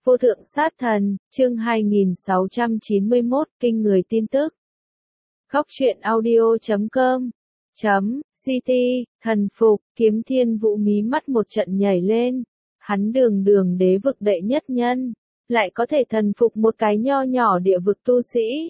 Vô thượng sát thần, chương 2691, kinh người tin tức. Góc truyện audio.com CT, thần phục, Kiếm Thiên Vũ mí mắt một trận nhảy lên. Hắn đường đường đế vực đệ nhất nhân, lại có thể thần phục một cái nho nhỏ địa vực tu sĩ.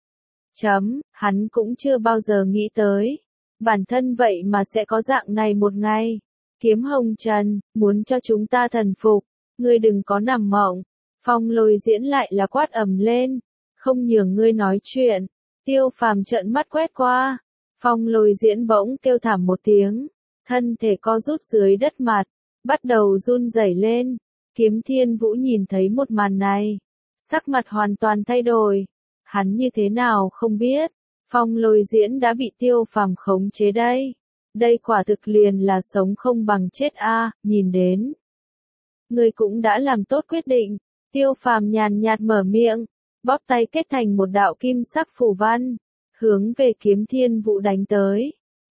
Hắn cũng chưa bao giờ nghĩ tới. Bản thân vậy mà sẽ có dạng này một ngày. Kiếm Hồng Trần, muốn cho chúng ta thần phục, ngươi đừng có nằm mộng. Phong Lôi Diễn lại là quát ầm lên, không nhường ngươi nói chuyện. Tiêu Phàm trợn mắt quét qua. Phong Lôi Diễn bỗng kêu thảm một tiếng, thân thể co rút dưới đất mặt, bắt đầu run rẩy lên. Kiếm Thiên Vũ nhìn thấy một màn này, sắc mặt hoàn toàn thay đổi. Hắn như thế nào không biết, Phong Lôi Diễn đã bị Tiêu Phàm khống chế đây. Đây quả thực liền là sống không bằng chết a, nhìn đến. Ngươi cũng đã làm tốt quyết định. Tiêu Phàm nhàn nhạt mở miệng, bóp tay kết thành một đạo kim sắc phù văn, hướng về Kiếm Thiên Vũ đánh tới.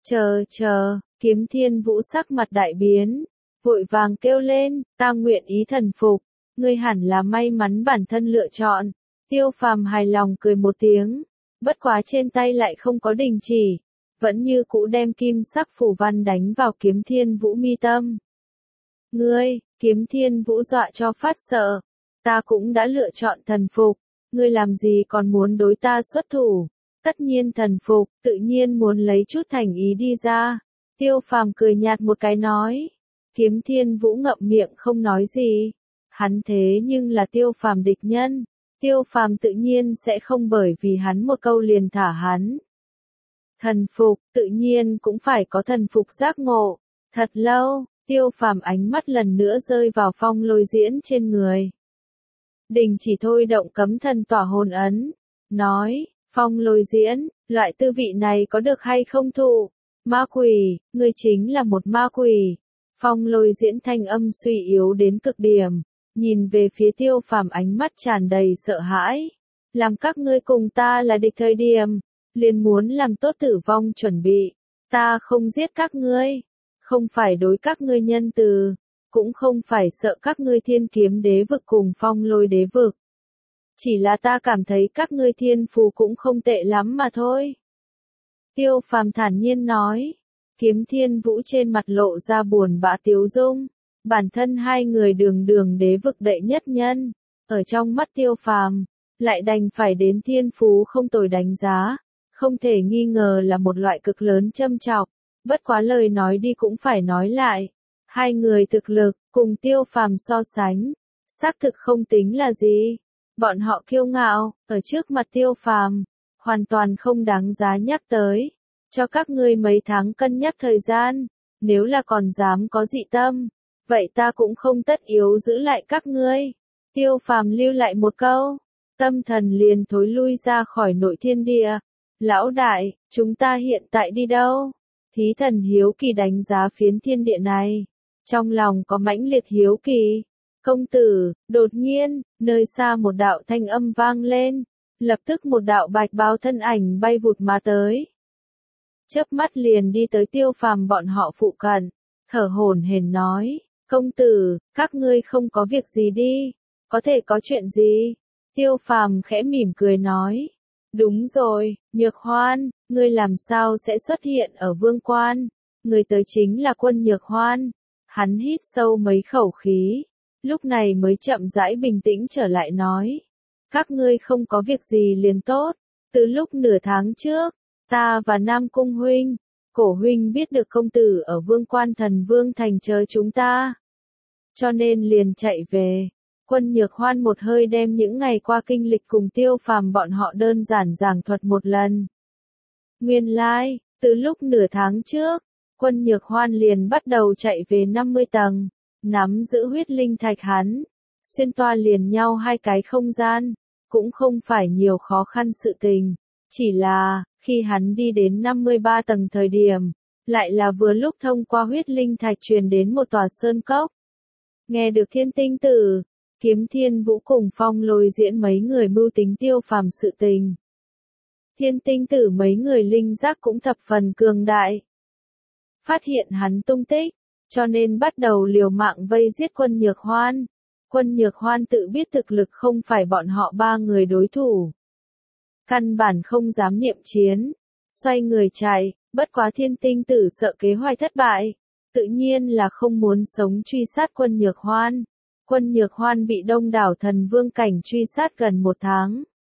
Chờ, Kiếm Thiên Vũ sắc mặt đại biến, vội vàng kêu lên, ta nguyện ý thần phục, ngươi hẳn là may mắn bản thân lựa chọn. Tiêu Phàm hài lòng cười một tiếng, bất quá trên tay lại không có đình chỉ, vẫn như cũ đem kim sắc phù văn đánh vào Kiếm Thiên Vũ mi tâm. Ngươi, Kiếm Thiên Vũ dọa cho phát sợ, ta cũng đã lựa chọn thần phục, ngươi làm gì còn muốn đối ta xuất thủ, tất nhiên thần phục, tự nhiên muốn lấy chút thành ý đi ra. Tiêu Phàm cười nhạt một cái nói, Kiếm Thiên Vũ ngậm miệng không nói gì, hắn thế nhưng là Tiêu Phàm địch nhân, Tiêu Phàm tự nhiên sẽ không bởi vì hắn một câu liền thả hắn. Thần phục, tự nhiên cũng phải có thần phục giác ngộ. Thật lâu, Tiêu Phàm ánh mắt lần nữa rơi vào Phong Lôi Diễn trên người. Đình chỉ thôi động cấm thần tỏa hồn ấn, nói, Phong Lôi Diễn, loại tư vị này có được hay không thụ? Ma quỷ, ngươi chính là một ma quỷ. Phong Lôi Diễn thanh âm suy yếu đến cực điểm, nhìn về phía Tiêu Phàm ánh mắt tràn đầy sợ hãi. Làm các ngươi cùng ta là địch thời điểm, liền muốn làm tốt tử vong chuẩn bị. Ta không giết các ngươi, không phải đối các ngươi nhân từ, cũng không phải sợ các ngươi Thiên Kiếm đế vực cùng Phong Lôi đế vực. Chỉ là ta cảm thấy các ngươi thiên phù cũng không tệ lắm mà thôi. Tiêu Phàm thản nhiên nói. Kiếm Thiên Vũ trên mặt lộ ra buồn bã tiếu dung. Bản thân hai người đường đường đế vực đệ nhất nhân, ở trong mắt Tiêu Phàm, lại đành phải đến thiên phú không tồi đánh giá. Không thể nghi ngờ là một loại cực lớn châm chọc. Bất quá lời nói đi cũng phải nói lại. Hai người thực lực, cùng Tiêu Phàm so sánh, xác thực không tính là gì. Bọn họ kiêu ngạo, ở trước mặt Tiêu Phàm, hoàn toàn không đáng giá nhắc tới. Cho các ngươi mấy tháng cân nhắc thời gian, nếu là còn dám có dị tâm, vậy ta cũng không tất yếu giữ lại các ngươi. Tiêu Phàm lưu lại một câu, tâm thần liền thối lui ra khỏi nội thiên địa. Lão đại, chúng ta hiện tại đi đâu? Thí thần hiếu kỳ đánh giá phiến thiên địa này, trong lòng có mãnh liệt hiếu kỳ. Công tử, đột nhiên, nơi xa một đạo thanh âm vang lên, lập tức một đạo bạch bào thân ảnh bay vụt mà tới. Chớp mắt liền đi tới Tiêu Phàm bọn họ phụ cận, thở hổn hển nói, công tử, các ngươi không có việc gì đi, có thể có chuyện gì? Tiêu Phàm khẽ mỉm cười nói, đúng rồi, Nhược Hoan, ngươi làm sao sẽ xuất hiện ở Vương Quan? Người tới chính là Quân Nhược Hoan. Hắn hít sâu mấy khẩu khí, lúc này mới chậm rãi bình tĩnh trở lại nói, các ngươi không có việc gì liền tốt. Từ lúc nửa tháng trước, ta và Nam Cung huynh, Cổ huynh biết được công tử ở Vương Quan Thần Vương thành chờ chúng ta, cho nên liền chạy về. Quân Nhược Hoan một hơi đem những ngày qua kinh lịch cùng Tiêu Phàm bọn họ đơn giản giảng thuật một lần. Nguyên lai, từ lúc nửa tháng trước, Quân Nhược Hoan liền bắt đầu chạy về 50 tầng, nắm giữ huyết linh thạch hắn, xuyên toa liền nhau hai cái không gian, cũng không phải nhiều khó khăn sự tình, chỉ là, khi hắn đi đến 53 tầng thời điểm, lại là vừa lúc thông qua huyết linh thạch truyền đến một tòa sơn cốc. Nghe được Thiên Tinh Tử, Kiếm Thiên Vũ cùng Phong Lôi Diễn mấy người mưu tính Tiêu Phàm sự tình. Thiên Tinh Tử mấy người linh giác cũng thập phần cường đại. Phát hiện hắn tung tích, cho nên bắt đầu liều mạng vây giết Quân Nhược Hoan. Quân Nhược Hoan tự biết thực lực không phải bọn họ ba người đối thủ. Căn bản không dám niệm chiến, xoay người chạy, bất quá Thiên Tinh Tử sợ kế hoạch thất bại, tự nhiên là không muốn sống truy sát Quân Nhược Hoan. Quân Nhược Hoan bị đông đảo thần vương cảnh truy sát gần 1 tháng.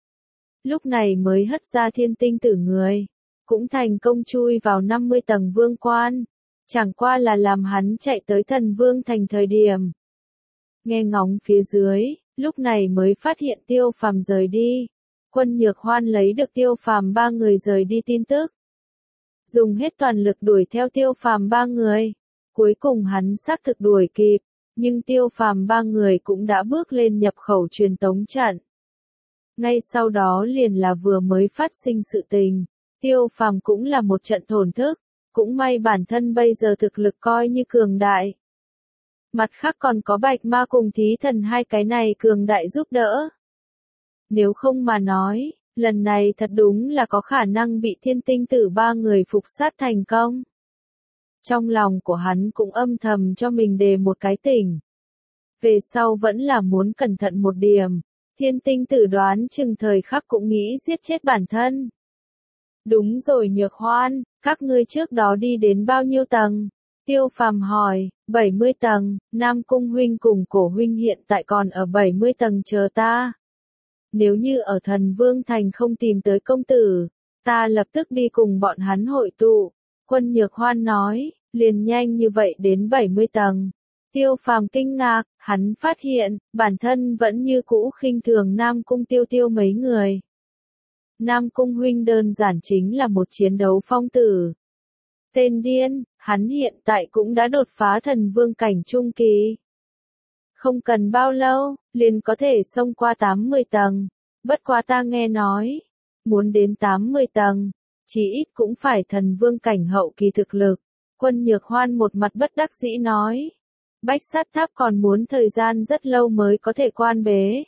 Lúc này mới hất ra Thiên Tinh Tử người, cũng thành công chui vào 50 tầng vương quan, chẳng qua là làm hắn chạy tới thần vương thành thời điểm. Nghe ngóng phía dưới, lúc này mới phát hiện Tiêu Phàm rời đi. Quân Nhược Hoan lấy được Tiêu Phàm ba người rời đi tin tức. Dùng hết toàn lực đuổi theo Tiêu Phàm ba người. Cuối cùng hắn xác thực đuổi kịp, nhưng Tiêu Phàm ba người cũng đã bước lên nhập khẩu truyền tống trận. Ngay sau đó liền là vừa mới phát sinh sự tình. Tiêu Phàm cũng là một trận thổn thức, cũng may bản thân bây giờ thực lực coi như cường đại. Mặt khác còn có Bạch Ma cùng Thí Thần hai cái này cường đại giúp đỡ. Nếu không mà nói, lần này thật đúng là có khả năng bị Thiên Tinh Tử ba người phục sát thành công. Trong lòng của hắn cũng âm thầm cho mình đề một cái tỉnh. Về sau vẫn là muốn cẩn thận một điểm, Thiên Tinh Tử đoán chừng thời khắc cũng nghĩ giết chết bản thân. Đúng rồi Nhược Hoan, các ngươi trước đó đi đến bao nhiêu tầng? Tiêu Phàm hỏi, 70 tầng, Nam Cung huynh cùng Cổ huynh hiện tại còn ở 70 tầng chờ ta. Nếu như ở Thần Vương Thành không tìm tới công tử, ta lập tức đi cùng bọn hắn hội tụ. Quân Nhược Hoan nói, liền nhanh như vậy đến 70 tầng. Tiêu Phàm kinh ngạc, hắn phát hiện, bản thân vẫn như cũ khinh thường Nam Cung Tiêu Tiêu mấy người. Nam Cung huynh đơn giản chính là một chiến đấu phong tử. Tên điên, hắn hiện tại cũng đã đột phá thần vương cảnh trung kỳ. Không cần bao lâu, liền có thể xông qua 80 tầng. Bất quá ta nghe nói, muốn đến 80 tầng, chỉ ít cũng phải thần vương cảnh hậu kỳ thực lực. Quân Nhược Hoan một mặt bất đắc dĩ nói. Bách Sát Tháp còn muốn thời gian rất lâu mới có thể quan bế.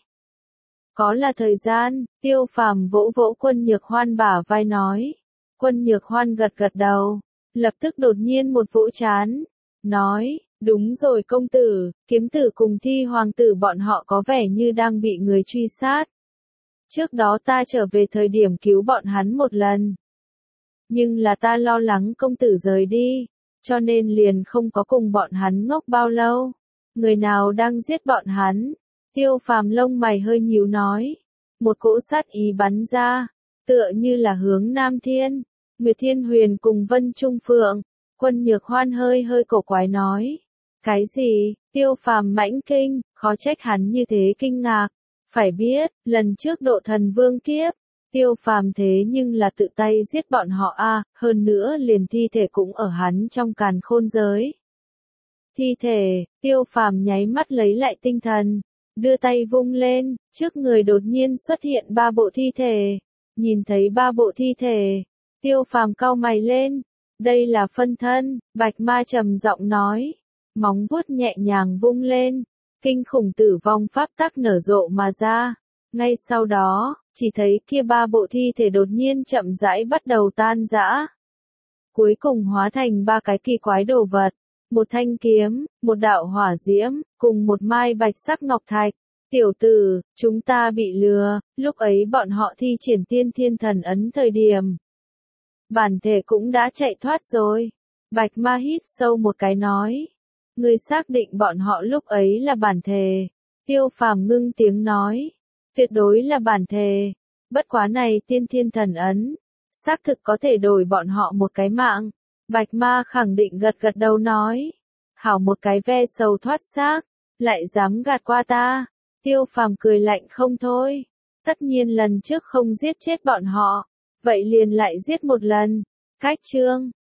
Có là thời gian, Tiêu Phàm vỗ vỗ Quân Nhược Hoan bả vai nói. Quân Nhược Hoan gật gật đầu, lập tức đột nhiên một vỗ chán, nói, đúng rồi công tử, kiếm tử cùng Thi hoàng tử bọn họ có vẻ như đang bị người truy sát. Trước đó ta trở về thời điểm cứu bọn hắn một lần. Nhưng là ta lo lắng công tử rời đi, cho nên liền không có cùng bọn hắn ngốc bao lâu. Người nào đang giết bọn hắn? Tiêu Phàm lông mày hơi nhíu nói. Một cỗ sát ý bắn ra, tựa như là hướng Nam Thiên, Nguyệt Thiên Huyền cùng Vân Trung Phượng. Quân Nhược Hoan hơi cổ quái nói. Cái gì? Tiêu Phàm mãnh kinh, khó trách hắn như thế kinh ngạc. Phải biết, lần trước độ thần vương kiếp, Tiêu Phàm thế nhưng là tự tay giết bọn họ hơn nữa liền thi thể cũng ở hắn trong càn khôn giới. Thi thể, Tiêu Phàm nháy mắt lấy lại tinh thần, đưa tay vung lên, trước người đột nhiên xuất hiện 3 bộ thi thể. Nhìn thấy 3 bộ thi thể, Tiêu Phàm cau mày lên, đây là phân thân, Bạch Ma trầm giọng nói, móng vuốt nhẹ nhàng vung lên, kinh khủng tử vong pháp tắc nở rộ mà ra. Ngay sau đó, chỉ thấy kia 3 bộ thi thể đột nhiên chậm rãi bắt đầu tan rã. Cuối cùng hóa thành 3 cái kỳ quái đồ vật, một thanh kiếm, một đạo hỏa diễm, cùng một mai bạch sắc ngọc thạch. Tiểu tử, chúng ta bị lừa, lúc ấy bọn họ thi triển tiên thiên thần ấn thời điểm. Bản thể cũng đã chạy thoát rồi. Bạch Ma hít sâu một cái nói. Ngươi xác định bọn họ lúc ấy là bản thể. Tiêu Phàm ngưng tiếng nói. Tuyệt đối là bản thể. Bất quá này tiên thiên thần ấn. Xác thực có thể đổi bọn họ một cái mạng. Bạch Ma khẳng định gật gật đầu nói. Hảo một cái ve sầu thoát xác. Lại dám gạt qua ta. Tiêu Phàm cười lạnh không thôi. Tất nhiên lần trước không giết chết bọn họ. Vậy liền lại giết một lần. Cách chương.